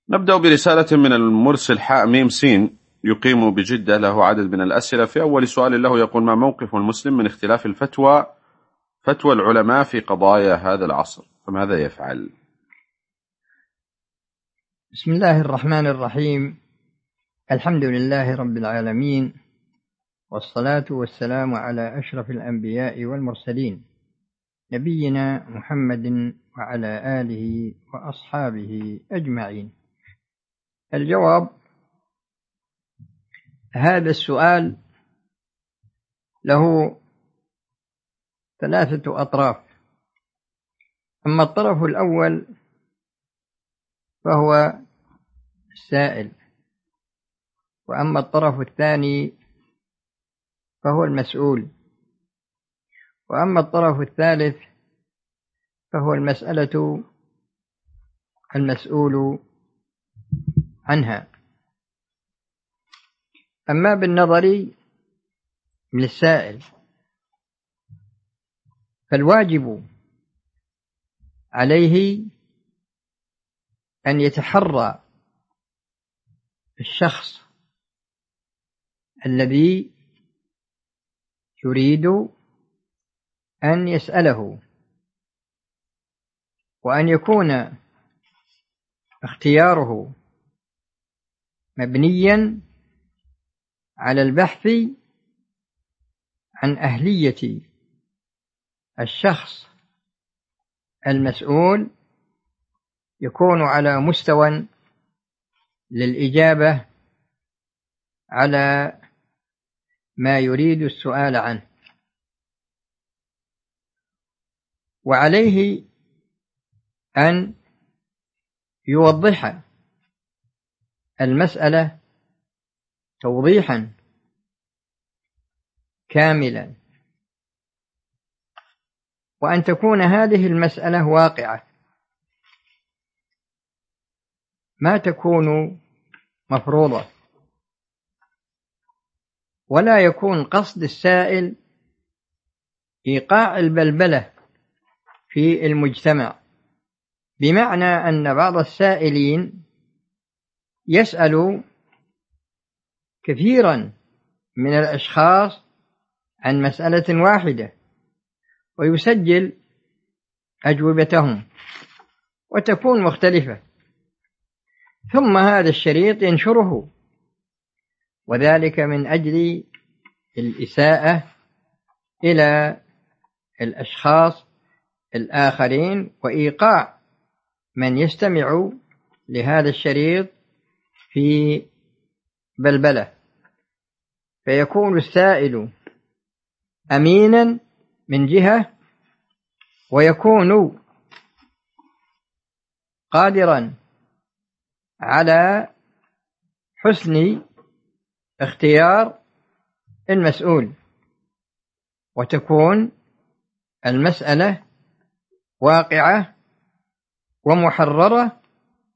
نبدأ برسالة من المرسل حاء ميم سين يقيم بجدة، له عدد من الأسئلة. في أول سؤال له يقول: ما موقف المسلم من اختلاف فتوى العلماء في قضايا هذا العصر، فماذا يفعل؟ بسم الله الرحمن الرحيم. الحمد لله رب العالمين، والصلاة والسلام على أشرف الأنبياء والمرسلين، نبينا محمد وعلى آله وأصحابه أجمعين. الجواب: هذا السؤال له ثلاثة أطراف. أما الطرف الأول فهو السائل، وأما الطرف الثاني فهو المسؤول، وأما الطرف الثالث فهو المسألة المسؤول عنها. أما بالنظر للسائل فالواجب عليه أن يتحرى الشخص الذي يريد أن يسأله، وأن يكون اختياره مبنيا على البحث عن أهلية الشخص المسؤول، يكون على مستوى للإجابة على ما يريد السؤال عنه. وعليه أن يوضح المسألة توضيحا كاملا، وأن تكون هذه المسألة واقعة، ما تكون مفروضة، ولا يكون قصد السائل إيقاع البلبلة في المجتمع، بمعنى أن بعض السائلين يسأل كثيرا من الأشخاص عن مسألة واحدة ويسجل أجوبتهم وتكون مختلفة، ثم هذا الشريط ينشره، وذلك من أجل الإساءة إلى الأشخاص الآخرين وإيقاع من يستمع لهذا الشريط في بلبلة، فيكون السائل أمينا من جهة، ويكون قادرا على حسن اختيار المسؤول، وتكون المسألة واقعة ومحررة،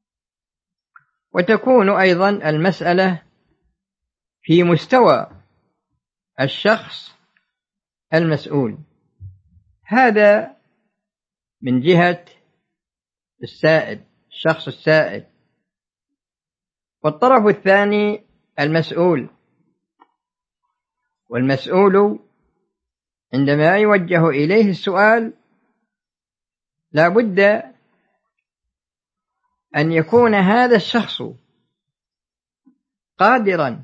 وتكون أيضا المسألة في مستوى الشخص المسؤول. هذا من جهة السائل، الشخص السائل. والطرف الثاني المسؤول، والمسؤول عندما يوجه إليه السؤال لا بد أن يكون هذا الشخص قادرا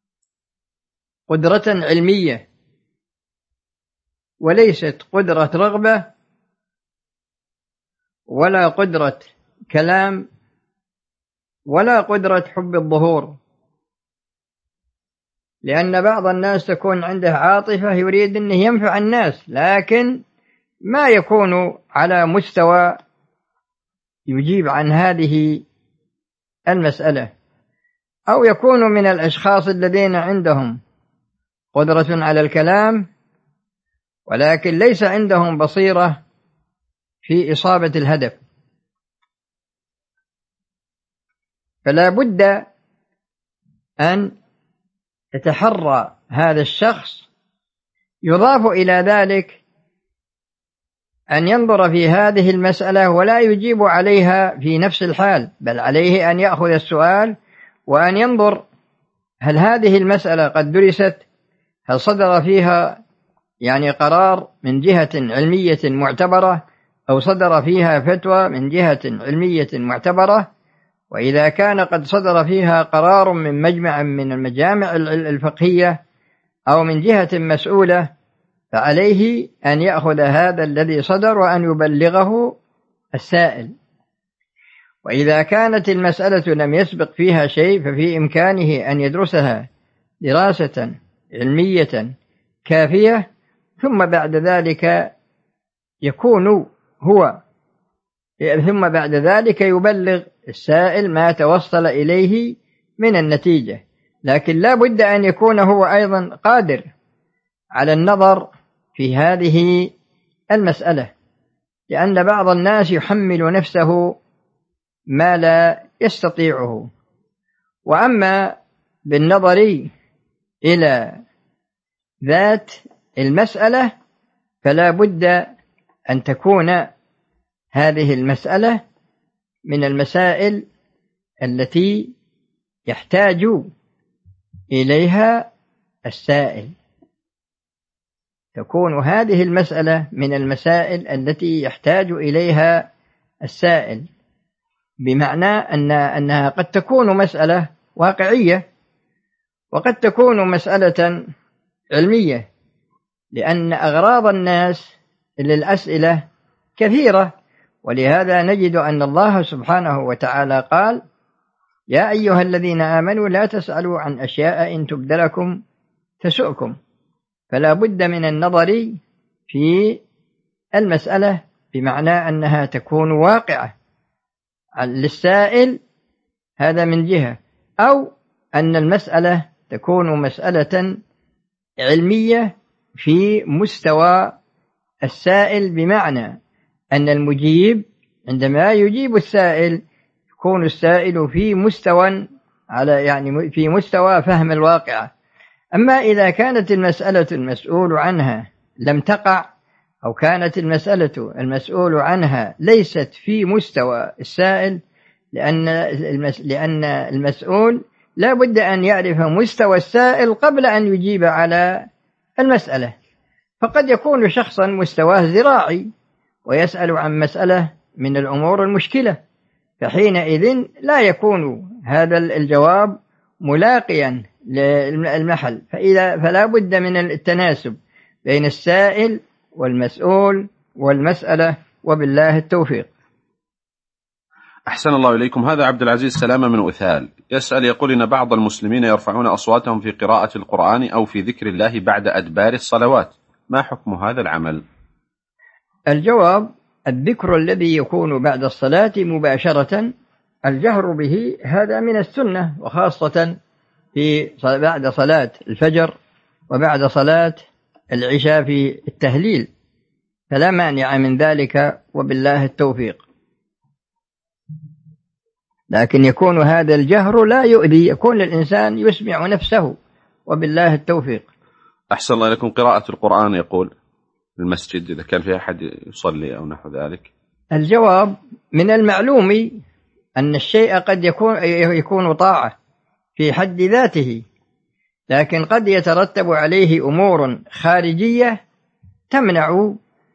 قدرة علمية، وليست قدرة رغبة ولا قدرة كلام ولا قدرة حب الظهور، لأن بعض الناس تكون عنده عاطفة يريد أن ينفع الناس، لكن ما يكون على مستوى يجيب عن هذه المسألة، أو يكون من الأشخاص الذين عندهم قدرة على الكلام ولكن ليس عندهم بصيرة في إصابة الهدف. فلا بد أن يتحرى هذا الشخص. يضاف إلى ذلك أن ينظر في هذه المسألة ولا يجيب عليها في نفس الحال، بل عليه أن يأخذ السؤال وأن ينظر هل هذه المسألة قد درست، هل صدر فيها يعني قرار من جهة علمية معتبرة أو صدر فيها فتوى من جهة علمية معتبرة. وإذا كان قد صدر فيها قرار من مجمع من المجامع الفقهية أو من جهة مسؤولة فعليه أن يأخذ هذا الذي صدر وأن يبلغه السائل. وإذا كانت المسألة لم يسبق فيها شيء ففي إمكانه أن يدرسها دراسة علمية كافية، ثم بعد ذلك يبلغ السائل ما توصل إليه من النتيجة. لكن لا بد أن يكون هو أيضا قادر على النظر في هذه المسألة، لأن بعض الناس يحمل نفسه ما لا يستطيعه. وأما بالنظر إلى ذات المسألة فلا بد أن تكون هذه المسألة من المسائل التي يحتاج إليها السائل، تكون هذه المسألة من المسائل التي يحتاج إليها السائل، بمعنى أنها قد تكون مسألة واقعية وقد تكون مسألة علمية، لأن أغراض الناس للأسئلة كثيرة. ولهذا نجد أن الله سبحانه وتعالى قال: يا أيها الذين آمنوا لا تسألوا عن أشياء إن تبد لكم تسؤكم. فلا بد من النظر في المسألة بمعنى أنها تكون واقعة للسائل، هذا من جهة، أو أن المسألة تكون مسألة علمية في مستوى السائل، بمعنى أن المجيب عندما يجيب السائل يكون السائل في مستوى فهم الواقع. أما إذا كانت المسألة المسؤول عنها لم تقع، أو كانت المسألة المسؤول عنها ليست في مستوى السائل، لأن المسؤول لا بد أن يعرف مستوى السائل قبل أن يجيب على المسألة. فقد يكون شخصا مستواه زراعي ويسأل عن مسألة من الأمور المشكلة، فحينئذ لا يكون هذا الجواب ملاقيا للمحل. فلا بد من التناسب بين السائل والمسؤول والمسألة، وبالله التوفيق. أحسن الله إليكم. هذا عبد العزيز سلامة من أثال يسأل، يقول: إن بعض المسلمين يرفعون أصواتهم في قراءة القرآن أو في ذكر الله بعد أدبار الصلوات، ما حكم هذا العمل؟ الجواب: الذكر الذي يكون بعد الصلاة مباشرة الجهر به هذا من السنة، وخاصة بعد صلاة الفجر وبعد صلاة العشاء في التهليل، فلا مانع من ذلك وبالله التوفيق. لكن يكون هذا الجهر لا يؤذي، يكون الإنسان يسمع نفسه، وبالله التوفيق. أحسن الله لكم. قراءة القرآن يقول المسجد إذا كان فيها أحد يصلي أو نحو ذلك. الجواب: من المعلوم أن الشيء قد يكون طاعة في حد ذاته، لكن قد يترتب عليه أمور خارجية تمنع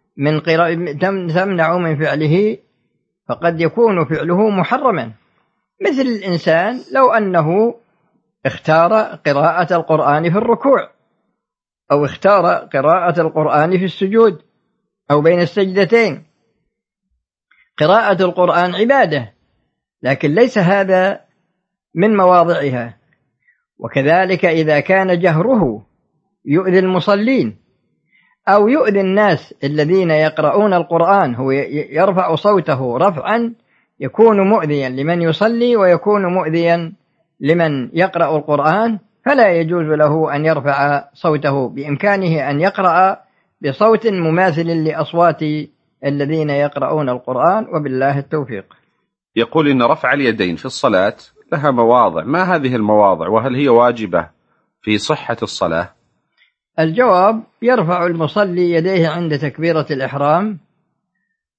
من فعله، فقد يكون فعله محرما، مثل الإنسان لو أنه اختار قراءة القرآن في الركوع، أو اختار قراءة القرآن في السجود أو بين السجدتين. قراءة القرآن عبادة، لكن ليس هذا من مواضعها. وكذلك إذا كان جهره يؤذي المصلين أو يؤذي الناس الذين يقرؤون القرآن، هو يرفع صوته رفعا يكون مؤذيا لمن يصلي ويكون مؤذيا لمن يقرأ القرآن، فلا يجوز له أن يرفع صوته، بإمكانه أن يقرأ بصوت مماثل لأصوات الذين يقرؤون القرآن، وبالله التوفيق. يقول: إن رفع اليدين في الصلاة لها مواضع، ما هذه المواضع وهل هي واجبة في صحة الصلاة؟ الجواب: يرفع المصلي يديه عند تكبيرة الإحرام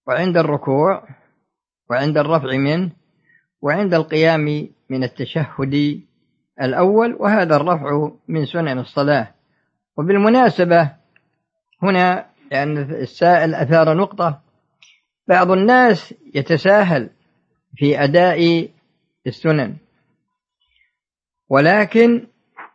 وعند الركوع وعند الرفع منه وعند القيام من التشهد الأول، وهذا الرفع من سنن الصلاة. وبالمناسبة هنا لأن السائل أثار نقطة، بعض الناس يتساهل في أداء السنن، ولكن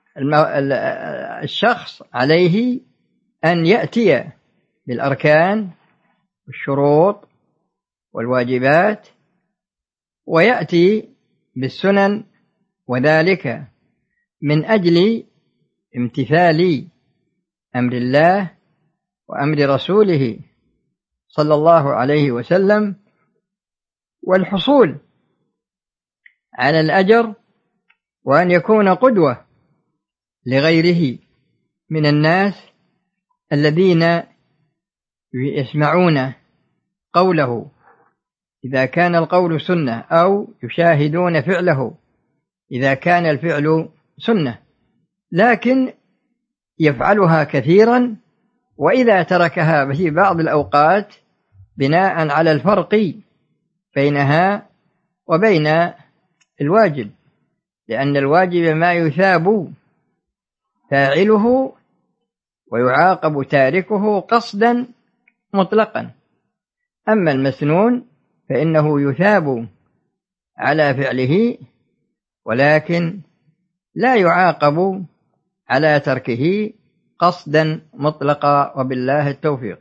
الشخص عليه أن يأتي بالأركان والشروط والواجبات ويأتي بالسنن، وذلك من أجل امتثال أمر الله وأمر رسوله صلى الله عليه وسلم، والحصول على الأجر، وأن يكون قدوة لغيره من الناس الذين يسمعون قوله إذا كان القول سنة، أو يشاهدون فعله إذا كان الفعل سنة، لكن يفعلها كثيرا، وإذا تركها في بعض الأوقات بناء على الفرق بينها وبين الواجب، لأن الواجب ما يثاب فاعله ويعاقب تاركه قصدا مطلقا، أما المسنون فإنه يثاب على فعله ولكن لا يعاقب على تركه قصدا مطلقا، وبالله التوفيق.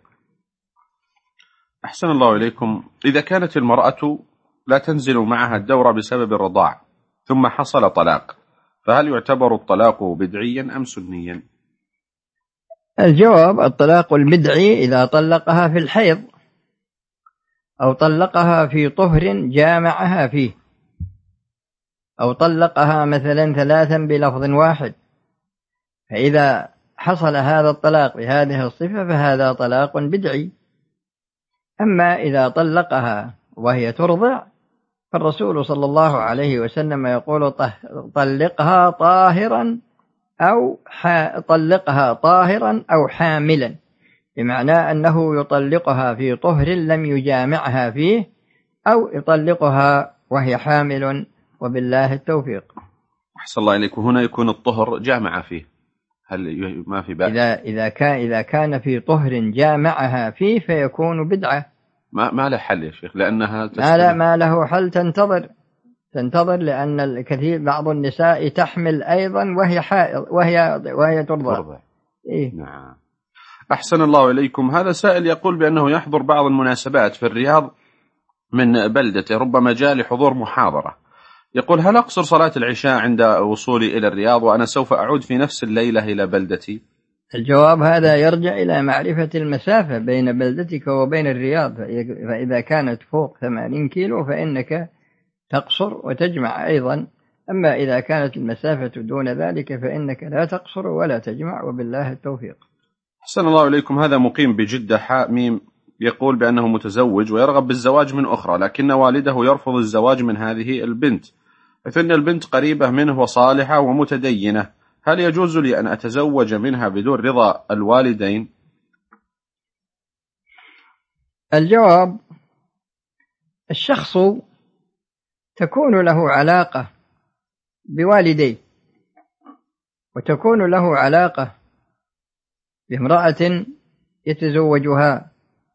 أحسن الله إليكم. إذا كانت المرأة لا تنزل معها الدورة بسبب الرضاع ثم حصل طلاق، فهل يعتبر الطلاق بدعيا أم سنيا؟ الجواب: الطلاق البدعي إذا طلقها في الحيض أو طلقها في طهر جامعها فيه، أو طلقها مثلا 3 بلفظ واحد، فإذا حصل هذا الطلاق بهذه الصفة فهذا طلاق بدعي. أما إذا طلقها وهي ترضع فالرسول صلى الله عليه وسلم يقول: طلقها طاهرا أو حاملا، بمعنى أنه يطلقها في طهر لم يجامعها فيه، أو يطلقها وهي حامل، وبالله التوفيق. أحسن الله إليك. هنا يكون الطهر جامع فيه، هل ما في بأس؟ إذا كان في طهر جامعها فيه فيكون بدعة. ما له حل يا شيخ، لأنها ما له حل، تنتظر لأن الكثير بعض النساء تحمل أيضا وهي حائض وهي ترضع. إيه؟ نعم. أحسن الله إليكم. هذا سائل يقول بأنه يحضر بعض المناسبات في الرياض من بلدته، ربما جاء لحضور محاضرة، يقول: هل أقصر صلاة العشاء عند وصولي إلى الرياض وأنا سوف أعود في نفس الليلة إلى بلدتي؟ الجواب: هذا يرجع إلى معرفة المسافة بين بلدتك وبين الرياض، فإذا كانت فوق 80 كيلو فإنك تقصر وتجمع أيضا، أما إذا كانت المسافة دون ذلك فإنك لا تقصر ولا تجمع، وبالله التوفيق. أحسن الله إليكم. هذا مقيم بجدة حاء ميم، يقول بأنه متزوج ويرغب بالزواج من أخرى، لكن والده يرفض الزواج من هذه البنت، فإن البنت قريبة منه وصالحة ومتدينة، هل يجوز لي أن أتزوج منها بدون رضا الوالدين؟ الجواب: الشخص تكون له علاقة بوالديه، وتكون له علاقة بامرأة يتزوجها،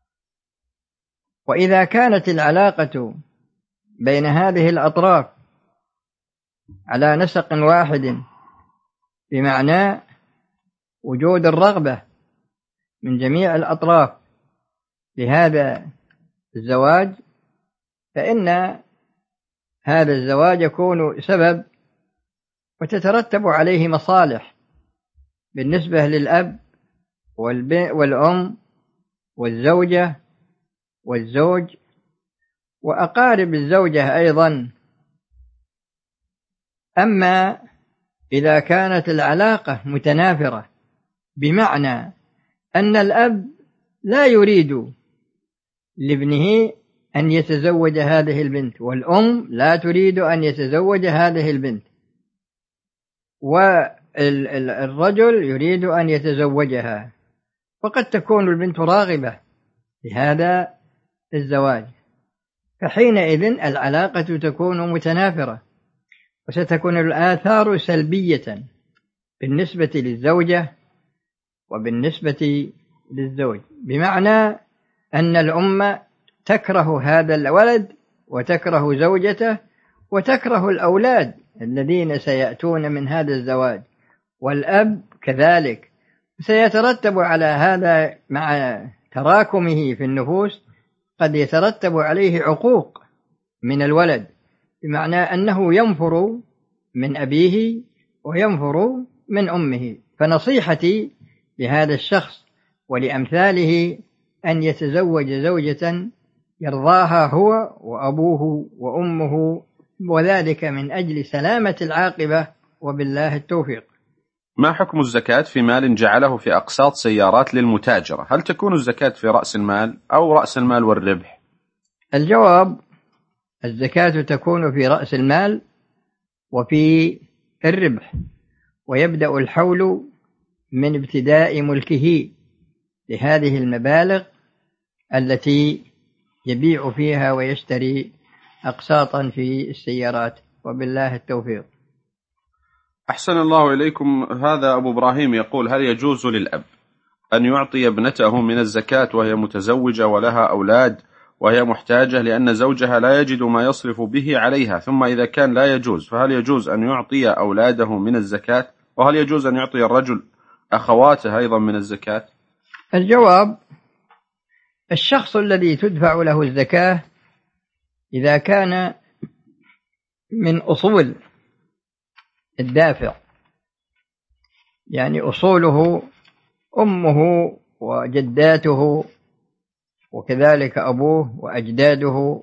وإذا كانت العلاقة بين هذه الأطراف على نسق واحد، بمعنى وجود الرغبة من جميع الأطراف لهذا الزواج، فإن هذا الزواج يكون سبب وتترتب عليه مصالح بالنسبة للأب والأم والزوجة والزوج وأقارب الزوجة أيضا. أما إذا كانت العلاقة متنافرة، بمعنى أن الأب لا يريد لابنه أن يتزوج هذه البنت، والأم لا تريد أن يتزوج هذه البنت، والرجل يريد أن يتزوجها، وقد تكون البنت راغبة في هذا الزواج، فحينئذ العلاقة تكون متنافرة، وستكون الآثار سلبية بالنسبة للزوجة وبالنسبة للزوج، بمعنى أن الأم تكره هذا الولد وتكره زوجته وتكره الأولاد الذين سيأتون من هذا الزواج، والأب كذلك. سيترتب على هذا مع تراكمه في النفوس قد يترتب عليه عقوق من الولد، بمعنى أنه ينفر من أبيه وينفر من أمه. فنصيحتي لهذا الشخص ولأمثاله أن يتزوج زوجة يرضاها هو وأبوه وأمه، وذلك من أجل سلامة العاقبة، وبالله التوفيق. ما حكم الزكاة في مال جعله في أقساط سيارات للمتاجرة؟ هل تكون الزكاة في رأس المال أو رأس المال والربح؟ الجواب: الزكاة تكون في رأس المال وفي الربح، ويبدأ الحول من ابتداء ملكه لهذه المبالغ التي يبيع فيها ويشتري أقساطا في السيارات، وبالله التوفيق. أحسن الله إليكم. هذا أبو إبراهيم يقول: هل يجوز للأب أن يعطي ابنته من الزكاة وهي متزوجة ولها أولاد وهي محتاجة لأن زوجها لا يجد ما يصرف به عليها؟ ثم إذا كان لا يجوز، فهل يجوز أن يعطي أولاده من الزكاة؟ وهل يجوز أن يعطي الرجل أخواته أيضا من الزكاة؟ الجواب: الشخص الذي تدفع له الزكاة إذا كان من أصول الدافع، يعني أصوله أمه وجداته وكذلك أبوه وأجداده،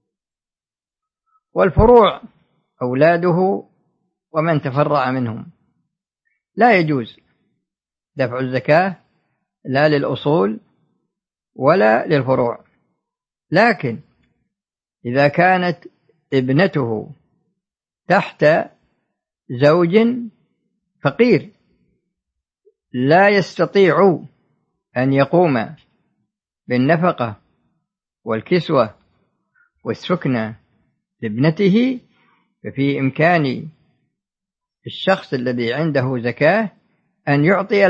والفروع أولاده ومن تفرع منهم، لا يجوز دفع الزكاة لا للأصول ولا للفروع. لكن إذا كانت ابنته تحت زوج فقير لا يستطيع أن يقوم بالنفقة والكسوة والسكنة لابنته، ففي إمكان الشخص الذي عنده زكاة أن يعطي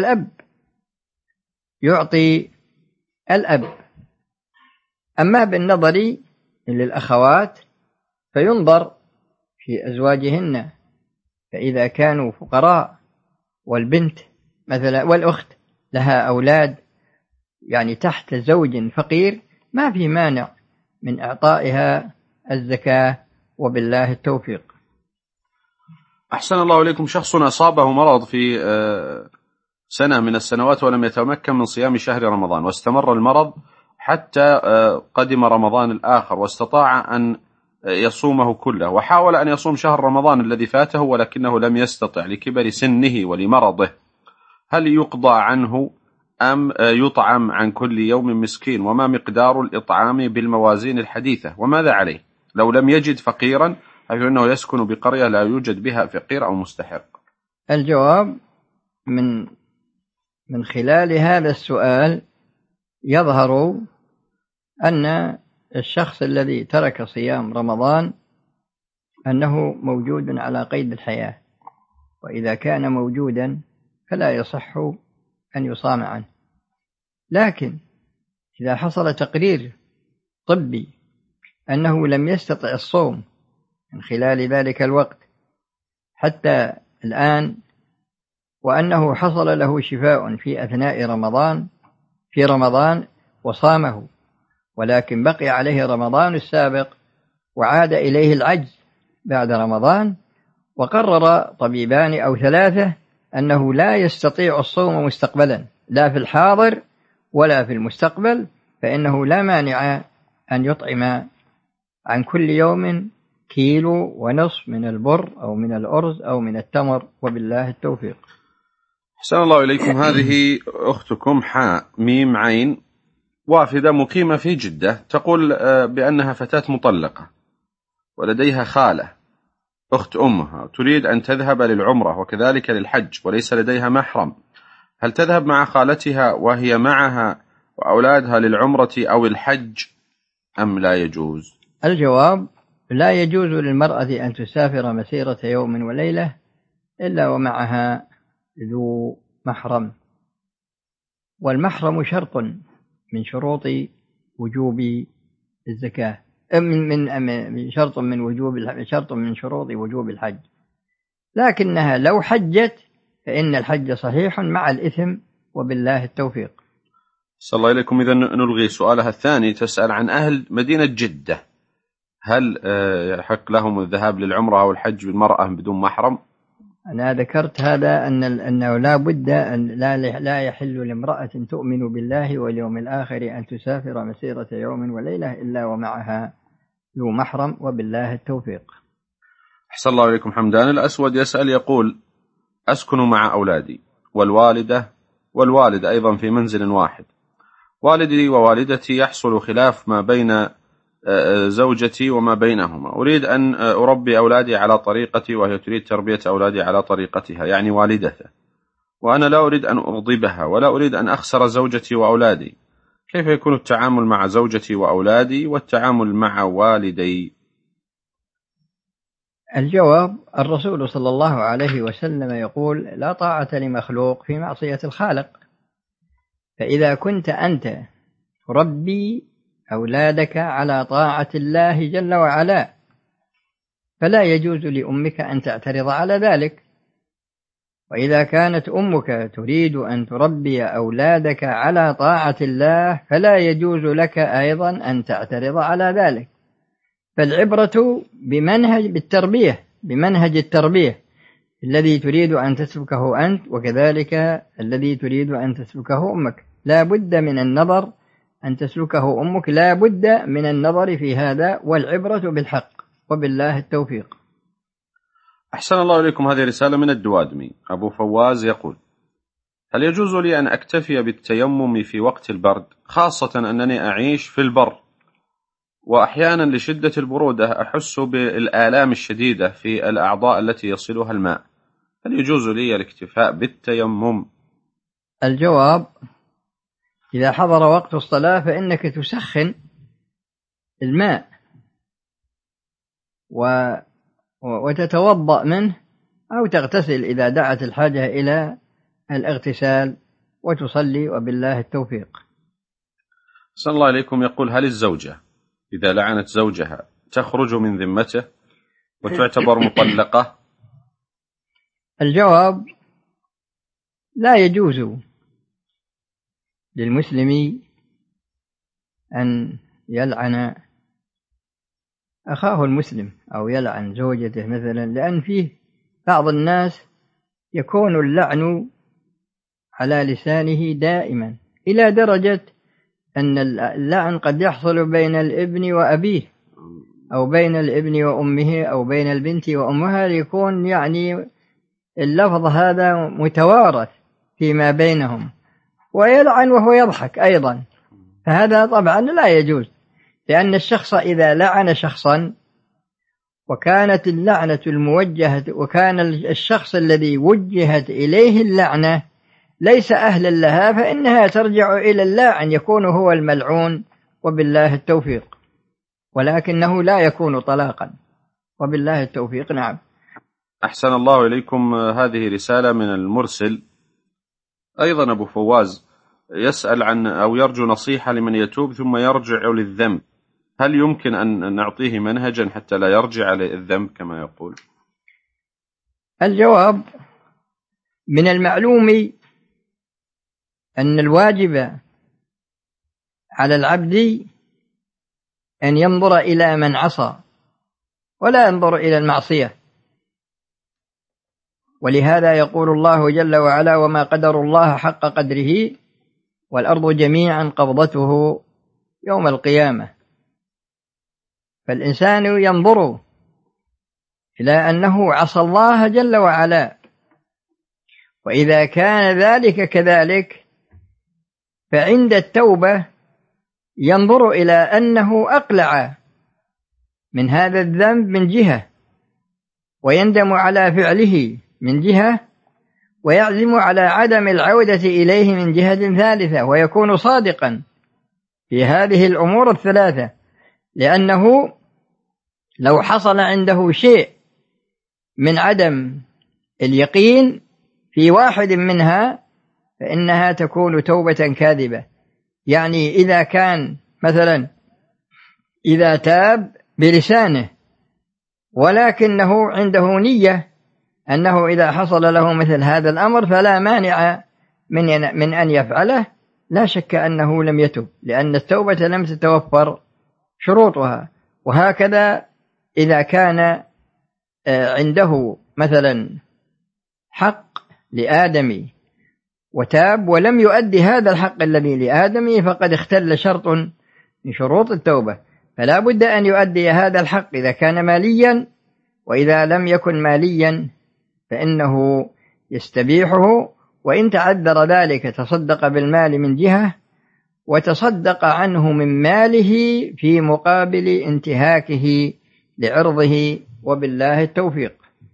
الأب. أما بالنظر للأخوات فينظر في أزواجهن، فإذا كانوا فقراء والبنت مثلا والأخت لها أولاد يعني تحت زوج فقير، ما في مانع من إعطائها الزكاة، وبالله التوفيق. أحسن الله إليكم. شخص أصابه مرض في سنة من السنوات ولم يتمكن من صيام شهر رمضان، واستمر المرض حتى قدم رمضان الآخر، واستطاع أن يصومه كله، وحاول أن يصوم شهر رمضان الذي فاته ولكنه لم يستطع لكبر سنه ولمرضه. هل يقضى عنه أم يطعم عن كل يوم مسكين؟ وما مقدار الإطعام بالموازين الحديثة؟ وماذا عليه لو لم يجد فقيرا، حيث أنه يسكن بقرية لا يوجد بها فقير أو مستحق؟ الجواب: من خلال هذا السؤال يظهر أن الشخص الذي ترك صيام رمضان أنه موجود على قيد الحياة، وإذا كان موجودا فلا يصح أن يصام عنه. لكن إذا حصل تقرير طبي أنه لم يستطع الصوم من خلال ذلك الوقت حتى الآن، وأنه حصل له شفاء في أثناء رمضان وصامه، ولكن بقي عليه رمضان السابق وعاد إليه العجز بعد رمضان، وقرر طبيبان أو ثلاثة أنه لا يستطيع الصوم مستقبلا لا في الحاضر ولا في المستقبل، فإنه لا مانع أن يطعم عن كل يوم 1.5 كيلو من البر أو من الأرز أو من التمر، وبالله التوفيق. أحسن الله إليكم. هذه أختكم حاء ميم عين وافدة مقيمة في جدة، تقول بأنها فتاة مطلقة ولديها خالة أخت أمها، تريد أن تذهب للعمرة وكذلك للحج وليس لديها محرم. هل تذهب مع خالتها وهي معها وأولادها للعمرة أو الحج أم لا يجوز؟ الجواب: لا يجوز للمرأة أن تسافر مسيرة يوم وليلة إلا ومعها ذو محرم، والمحرم شرط من شروط وجوب الزكاة، شرط من شروط وجوب الحج، لكنها لو حجت فإن الحج صحيح مع الإثم، وبالله التوفيق. صلى الله إليكم. إذا نلغي سؤالها الثاني، تسأل عن أهل مدينة جدة، هل يحق لهم الذهاب للعمرة أو الحج بالمرأة بدون محرم؟ أنا ذكرت هذا أنه لا بد أن لا يحل لامرأة تؤمن بالله واليوم الآخر أن تسافر مسيرة يوم وليلة إلا ومعها ذو محرم، وبالله التوفيق. أحسن الله إليكم. حمدان الأسود يسأل يقول: أسكن مع أولادي والوالد أيضا في منزل واحد، والدي ووالدتي يحصل خلاف ما بين زوجتي وما بينهما، أريد أن أربي أولادي على طريقتي وهي تريد تربية أولادي على طريقتها، يعني والدته، وأنا لا أريد أن أغضبها ولا أريد أن أخسر زوجتي وأولادي، كيف يكون التعامل مع زوجتي وأولادي والتعامل مع والدي؟ الجواب: الرسول صلى الله عليه وسلم يقول: لا طاعة لمخلوق في معصية الخالق، فإذا كنت أنت تربي أولادك على طاعة الله جل وعلا فلا يجوز لأمك أن تعترض على ذلك، وإذا كانت أمك تريد أن تربي أولادك على طاعة الله فلا يجوز لك أيضا أن تعترض على ذلك، فالعبرة بمنهج التربية الذي تريد أن تسلكه أنت، وكذلك الذي تريد أن تسلكه أمك، لا بد من النظر أن تسلكه أمك، لا بد من النظر في هذا، والعبرة بالحق، وبالله التوفيق. أحسن الله إليكم. هذه رسالة من الدوادمي. أبو فواز يقول: هل يجوز لي أن أكتفي بالتيمم في وقت البرد، خاصة أنني أعيش في البر وأحيانا لشدة البرودة أحس بالآلام الشديدة في الأعضاء التي يصلها الماء، هل يجوز لي الاكتفاء بالتيمم؟ الجواب: إذا حضر وقت الصلاة فإنك تسخن الماء وتتوضأ منه، أو تغتسل إذا دعت الحاجة إلى الاغتسال وتصلي، وبالله التوفيق. صلى الله عليكم. يقول: هل الزوجة إذا لعنت زوجها تخرج من ذمته وتعتبر مطلقة؟ الجواب: لا يجوز للمسلم أن يلعن أخاه المسلم أو يلعن زوجته مثلا، لأن فيه بعض الناس يكون اللعن على لسانه دائما إلى درجة أن اللعن قد يحصل بين الابن وأبيه، أو بين الابن وأمه، أو بين البنت وأمها، ليكون يعني اللفظ هذا متوارث فيما بينهم، ويلعن وهو يضحك أيضا، فهذا طبعا لا يجوز، لأن الشخص إذا لعن شخصا وكانت اللعنة الموجهة، وكان الشخص الذي وجهت إليه اللعنة ليس أهلا لها، فإنها ترجع إلى اللاعن، يكون هو الملعون، وبالله التوفيق، ولكنه لا يكون طلاقا، وبالله التوفيق. نعم. أحسن الله إليكم. هذه رسالة من المرسل أيضا أبو فواز، يسأل عن أو يرجو نصيحة لمن يتوب ثم يرجع للذنب، هل يمكن أن نعطيه منهجا حتى لا يرجع للذنب كما يقول؟ الجواب: من المعلوم أن الواجب على العبد أن ينظر إلى من عصى ولا ينظر إلى المعصية، ولهذا يقول الله جل وعلا: وما قدر الله حق قدره والأرض جميعا قبضته يوم القيامة، فالإنسان ينظر إلى أنه عصى الله جل وعلا، وإذا كان ذلك كذلك فعند التوبة ينظر إلى أنه أقلع من هذا الذنب من جهة، ويندم على فعله من جهة، ويعزم على عدم العودة إليه من جهة ثالثة، ويكون صادقا في هذه الأمور الثلاثة، لأنه لو حصل عنده شيء من عدم اليقين في واحد منها فإنها تكون توبة كاذبة. يعني إذا كان مثلا إذا تاب بلسانه ولكنه عنده نية أنه إذا حصل له مثل هذا الأمر فلا مانع من أن يفعله، لا شك أنه لم يتب، لأن التوبة لم تتوفر شروطها. وهكذا إذا كان عنده مثلا حق لآدمي وتاب ولم يؤدي هذا الحق الذي لآدمي فقد اختل شرط من شروط التوبة، فلا بد أن يؤدي هذا الحق إذا كان ماليا، وإذا لم يكن ماليا فإنه يستبيحه، وإن تعذر ذلك تصدق بالمال من جهة وتصدق عنه من ماله في مقابل انتهاكه لعرضه، وبالله التوفيق.